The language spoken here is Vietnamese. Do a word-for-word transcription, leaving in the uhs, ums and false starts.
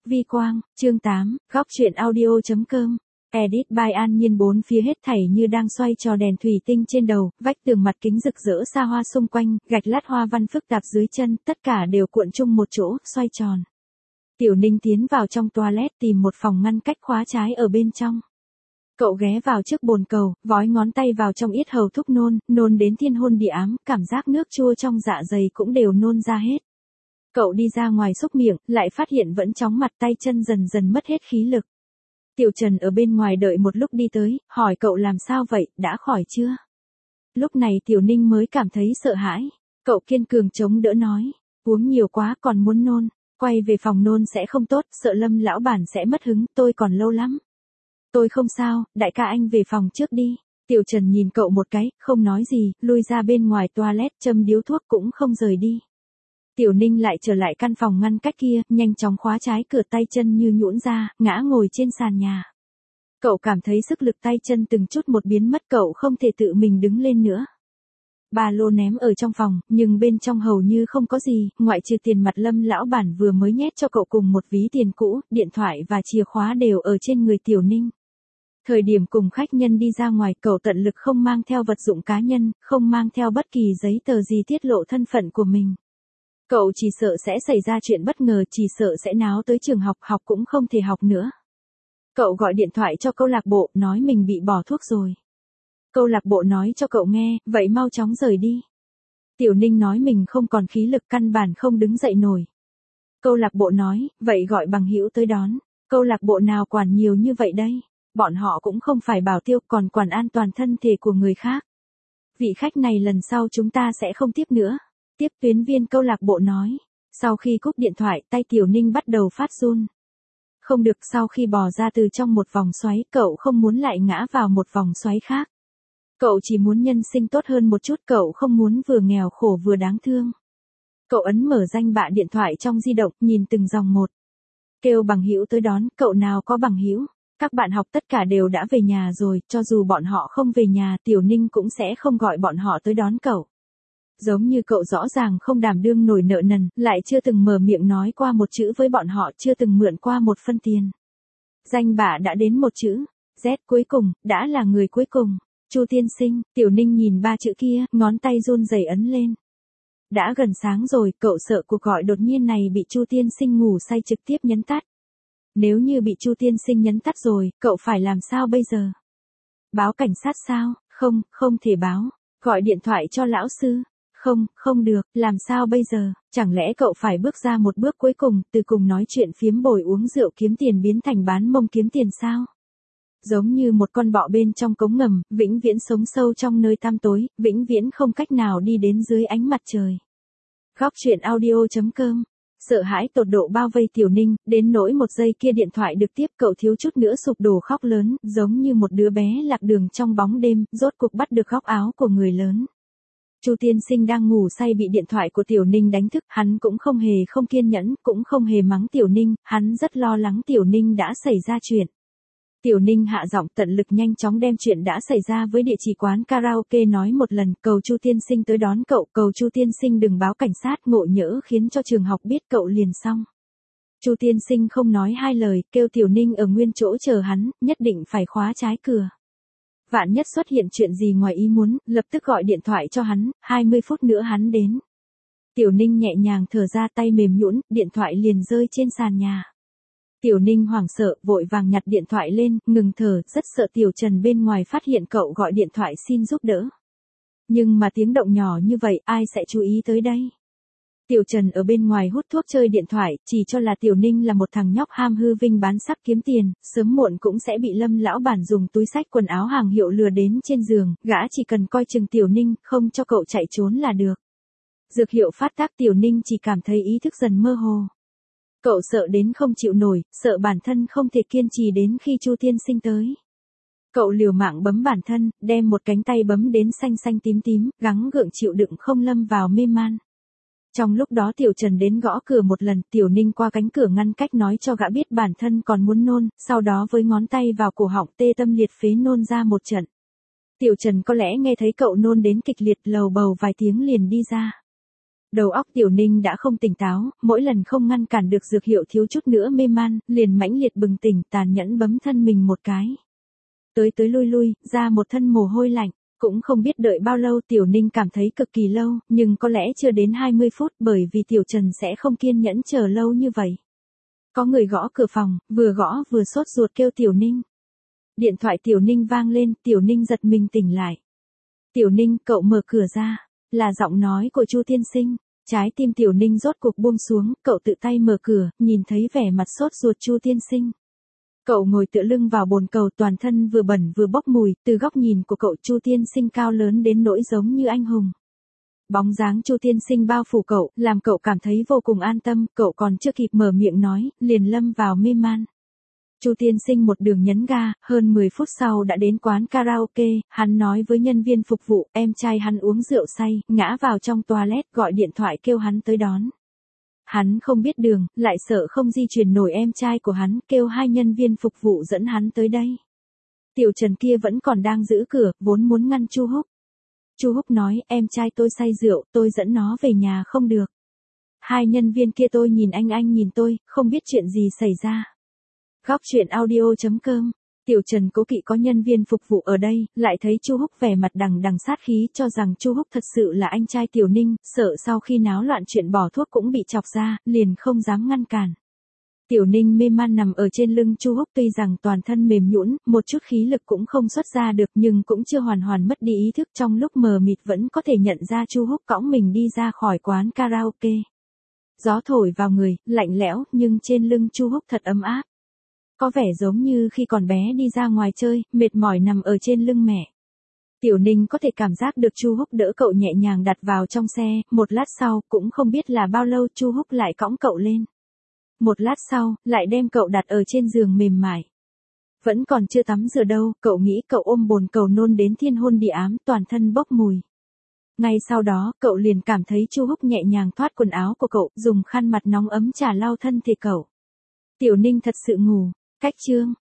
Vi Quang, chương tám, góc truyện audio.com. Edit by An Nhiên. Bốn phía hết thảy như đang xoay tròn, đèn thủy tinh trên đầu, vách tường mặt kính rực rỡ xa hoa xung quanh, gạch lát hoa văn phức tạp dưới chân, tất cả đều cuộn chung một chỗ, xoay tròn. Tiểu Ninh tiến vào trong toilet tìm một phòng ngăn cách khóa trái ở bên trong. Cậu ghé vào trước bồn cầu, vói ngón tay vào trong yết hầu thúc nôn, nôn đến thiên hôn địa ám, cảm giác nước chua trong dạ dày cũng đều nôn ra hết. Cậu đi ra ngoài xúc miệng, lại phát hiện vẫn chóng mặt, tay chân dần dần mất hết khí lực. Tiểu Trần ở bên ngoài đợi một lúc đi tới, hỏi cậu làm sao vậy, đã khỏi chưa? Lúc này Tiểu Ninh mới cảm thấy sợ hãi. Cậu kiên cường chống đỡ nói, uống nhiều quá còn muốn nôn, quay về phòng nôn sẽ không tốt, sợ Lâm lão bản sẽ mất hứng, tôi còn lâu lắm. Tôi không sao, đại ca anh về phòng trước đi. Tiểu Trần nhìn cậu một cái, không nói gì, lui ra bên ngoài toilet, châm điếu thuốc cũng không rời đi. Tiểu Ninh lại trở lại căn phòng ngăn cách kia, nhanh chóng khóa trái cửa, tay chân như nhũn ra, ngã ngồi trên sàn nhà. Cậu cảm thấy sức lực tay chân từng chút một biến mất, cậu không thể tự mình đứng lên nữa. Ba lô ném ở trong phòng, nhưng bên trong hầu như không có gì, ngoại trừ tiền mặt Lâm lão bản vừa mới nhét cho cậu cùng một ví tiền cũ, điện thoại và chìa khóa đều ở trên người Tiểu Ninh. Thời điểm cùng khách nhân đi ra ngoài, cậu tận lực không mang theo vật dụng cá nhân, không mang theo bất kỳ giấy tờ gì tiết lộ thân phận của mình. Cậu chỉ sợ sẽ xảy ra chuyện bất ngờ, chỉ sợ sẽ náo tới trường học, học cũng không thể học nữa. Cậu gọi điện thoại cho câu lạc bộ, nói mình bị bỏ thuốc rồi. Câu lạc bộ nói cho cậu nghe, vậy mau chóng rời đi. Tiểu Ninh nói mình không còn khí lực, căn bản không đứng dậy nổi. Câu lạc bộ nói, vậy gọi bằng hữu tới đón. Câu lạc bộ nào quản nhiều như vậy đây? Bọn họ cũng không phải bảo tiêu, còn quản an toàn thân thể của người khác. Vị khách này lần sau chúng ta sẽ không tiếp nữa. Tiếp tuyến viên câu lạc bộ nói. Sau khi cúp điện thoại, tay Tiểu Ninh bắt đầu phát run. Không được, sau khi bò ra từ trong một vòng xoáy, cậu không muốn lại ngã vào một vòng xoáy khác. Cậu chỉ muốn nhân sinh tốt hơn một chút, cậu không muốn vừa nghèo khổ vừa đáng thương. Cậu ấn mở danh bạ điện thoại trong di động, nhìn từng dòng một. Kêu bằng hữu tới đón, cậu nào có bằng hữu. Các bạn học tất cả đều đã về nhà rồi, cho dù bọn họ không về nhà, Tiểu Ninh cũng sẽ không gọi bọn họ tới đón cậu. Giống như cậu rõ ràng không đảm đương nổi nợ nần, lại chưa từng mở miệng nói qua một chữ với bọn họ, chưa từng mượn qua một phân tiền. Danh bạ đã đến một chữ, Z cuối cùng, đã là người cuối cùng. Chu tiên sinh. Tiểu Ninh nhìn ba chữ kia, ngón tay run rẩy ấn lên. Đã gần sáng rồi, cậu sợ cuộc gọi đột nhiên này bị Chu tiên sinh ngủ say trực tiếp nhấn tắt. Nếu như bị Chu tiên sinh nhấn tắt rồi, cậu phải làm sao bây giờ? Báo cảnh sát sao? Không, không thể báo. Gọi điện thoại cho lão sư? Không, không được, làm sao bây giờ? Chẳng lẽ cậu phải bước ra một bước cuối cùng, từ cùng nói chuyện phiếm bồi uống rượu kiếm tiền biến thành bán mông kiếm tiền sao? Giống như một con bọ bên trong cống ngầm, vĩnh viễn sống sâu trong nơi tăm tối, vĩnh viễn không cách nào đi đến dưới ánh mặt trời. Góc truyện audio.com. Sợ hãi tột độ bao vây Tiểu Ninh, đến nỗi một giây kia điện thoại được tiếp, cậu thiếu chút nữa sụp đổ khóc lớn, giống như một đứa bé lạc đường trong bóng đêm, rốt cục bắt được góc áo của người lớn. Chu tiên sinh đang ngủ say bị điện thoại của Tiểu Ninh đánh thức, hắn cũng không hề không kiên nhẫn, cũng không hề mắng Tiểu Ninh, hắn rất lo lắng Tiểu Ninh đã xảy ra chuyện. Tiểu Ninh hạ giọng tận lực nhanh chóng đem chuyện đã xảy ra với địa chỉ quán karaoke nói một lần, cầu Chu tiên sinh tới đón cậu, cầu Chu tiên sinh đừng báo cảnh sát, ngộ nhỡ khiến cho trường học biết cậu liền xong. Chu tiên sinh không nói hai lời, kêu Tiểu Ninh ở nguyên chỗ chờ hắn, nhất định phải khóa trái cửa. Vạn nhất xuất hiện chuyện gì ngoài ý muốn, lập tức gọi điện thoại cho hắn, hai mươi phút nữa hắn đến. Tiểu Ninh nhẹ nhàng thở ra, tay mềm nhũn, điện thoại liền rơi trên sàn nhà. Tiểu Ninh hoảng sợ, vội vàng nhặt điện thoại lên, ngừng thở, rất sợ Tiểu Trần bên ngoài phát hiện cậu gọi điện thoại xin giúp đỡ. Nhưng mà tiếng động nhỏ như vậy, ai sẽ chú ý tới đây? Tiểu Trần ở bên ngoài hút thuốc chơi điện thoại, chỉ cho là Tiểu Ninh là một thằng nhóc ham hư vinh bán sắc kiếm tiền, sớm muộn cũng sẽ bị Lâm lão bản dùng túi xách quần áo hàng hiệu lừa đến trên giường, gã chỉ cần coi chừng Tiểu Ninh, không cho cậu chạy trốn là được. Dược hiệu phát tác, Tiểu Ninh chỉ cảm thấy ý thức dần mơ hồ. Cậu sợ đến không chịu nổi, sợ bản thân không thể kiên trì đến khi Chu tiên sinh tới. Cậu liều mạng bấm bản thân, đem một cánh tay bấm đến xanh xanh tím tím, gắng gượng chịu đựng không lâm vào mê man. Trong lúc đó Tiểu Trần đến gõ cửa một lần, Tiểu Ninh qua cánh cửa ngăn cách nói cho gã biết bản thân còn muốn nôn, sau đó với ngón tay vào cổ họng tê tâm liệt phế nôn ra một trận. Tiểu Trần có lẽ nghe thấy cậu nôn đến kịch liệt, lầu bầu vài tiếng liền đi ra. Đầu óc Tiểu Ninh đã không tỉnh táo, mỗi lần không ngăn cản được dược hiệu thiếu chút nữa mê man, liền mãnh liệt bừng tỉnh, tàn nhẫn bấm thân mình một cái. Tới tới lui lui, ra một thân mồ hôi lạnh, cũng không biết đợi bao lâu. Tiểu Ninh cảm thấy cực kỳ lâu, nhưng có lẽ chưa đến hai mươi phút, bởi vì Tiểu Trần sẽ không kiên nhẫn chờ lâu như vậy. Có người gõ cửa phòng, vừa gõ vừa sốt ruột kêu Tiểu Ninh. Điện thoại Tiểu Ninh vang lên, Tiểu Ninh giật mình tỉnh lại. Tiểu Ninh, cậu mở cửa ra, là giọng nói của Chu Tiên Sinh. Trái tim Tiểu Ninh rốt cuộc buông xuống, cậu tự tay mở cửa, nhìn thấy vẻ mặt sốt ruột Chu Tiên Sinh. Cậu ngồi tựa lưng vào bồn cầu, toàn thân vừa bẩn vừa bốc mùi, từ góc nhìn của cậu Chu Tiên Sinh cao lớn đến nỗi giống như anh hùng. Bóng dáng Chu Tiên Sinh bao phủ cậu, làm cậu cảm thấy vô cùng an tâm, cậu còn chưa kịp mở miệng nói, liền lâm vào mê man. Chu Tiên Sinh một đường nhấn ga, hơn mười phút sau đã đến quán karaoke, hắn nói với nhân viên phục vụ, em trai hắn uống rượu say, ngã vào trong toilet, gọi điện thoại kêu hắn tới đón. Hắn không biết đường, lại sợ không di chuyển nổi em trai của hắn, kêu hai nhân viên phục vụ dẫn hắn tới đây. Tiểu Trần kia vẫn còn đang giữ cửa, vốn muốn ngăn Chu Húc. Chu Húc nói, em trai tôi say rượu, tôi dẫn nó về nhà không được. Hai nhân viên kia tôi nhìn anh anh nhìn tôi, không biết chuyện gì xảy ra. Góc truyện audio chấm com. Tiểu Trần cố kỵ có nhân viên phục vụ ở đây, lại thấy Chu Húc vẻ mặt đằng đằng sát khí, cho rằng Chu Húc thật sự là anh trai Tiểu Ninh, sợ sau khi náo loạn chuyện bỏ thuốc cũng bị chọc ra, liền không dám ngăn cản. Tiểu Ninh mê man nằm ở trên lưng Chu Húc, tuy rằng toàn thân mềm nhũn, một chút khí lực cũng không xuất ra được, nhưng cũng chưa hoàn hoàn mất đi ý thức, trong lúc mờ mịt vẫn có thể nhận ra Chu Húc cõng mình đi ra khỏi quán karaoke. Gió thổi vào người, lạnh lẽo, nhưng trên lưng Chu Húc thật ấm áp. Có vẻ giống như khi còn bé đi ra ngoài chơi, mệt mỏi nằm ở trên lưng mẹ. Tiểu Ninh có thể cảm giác được Chu Húc đỡ cậu nhẹ nhàng đặt vào trong xe, một lát sau, cũng không biết là bao lâu Chu Húc lại cõng cậu lên. Một lát sau, lại đem cậu đặt ở trên giường mềm mại. Vẫn còn chưa tắm rửa đâu, cậu nghĩ cậu ôm bồn cầu nôn đến thiên hôn địa ám, toàn thân bốc mùi. Ngay sau đó, cậu liền cảm thấy Chu Húc nhẹ nhàng thoát quần áo của cậu, dùng khăn mặt nóng ấm chà lau thân thể cậu. Tiểu Ninh thật sự ngủ. Cách chương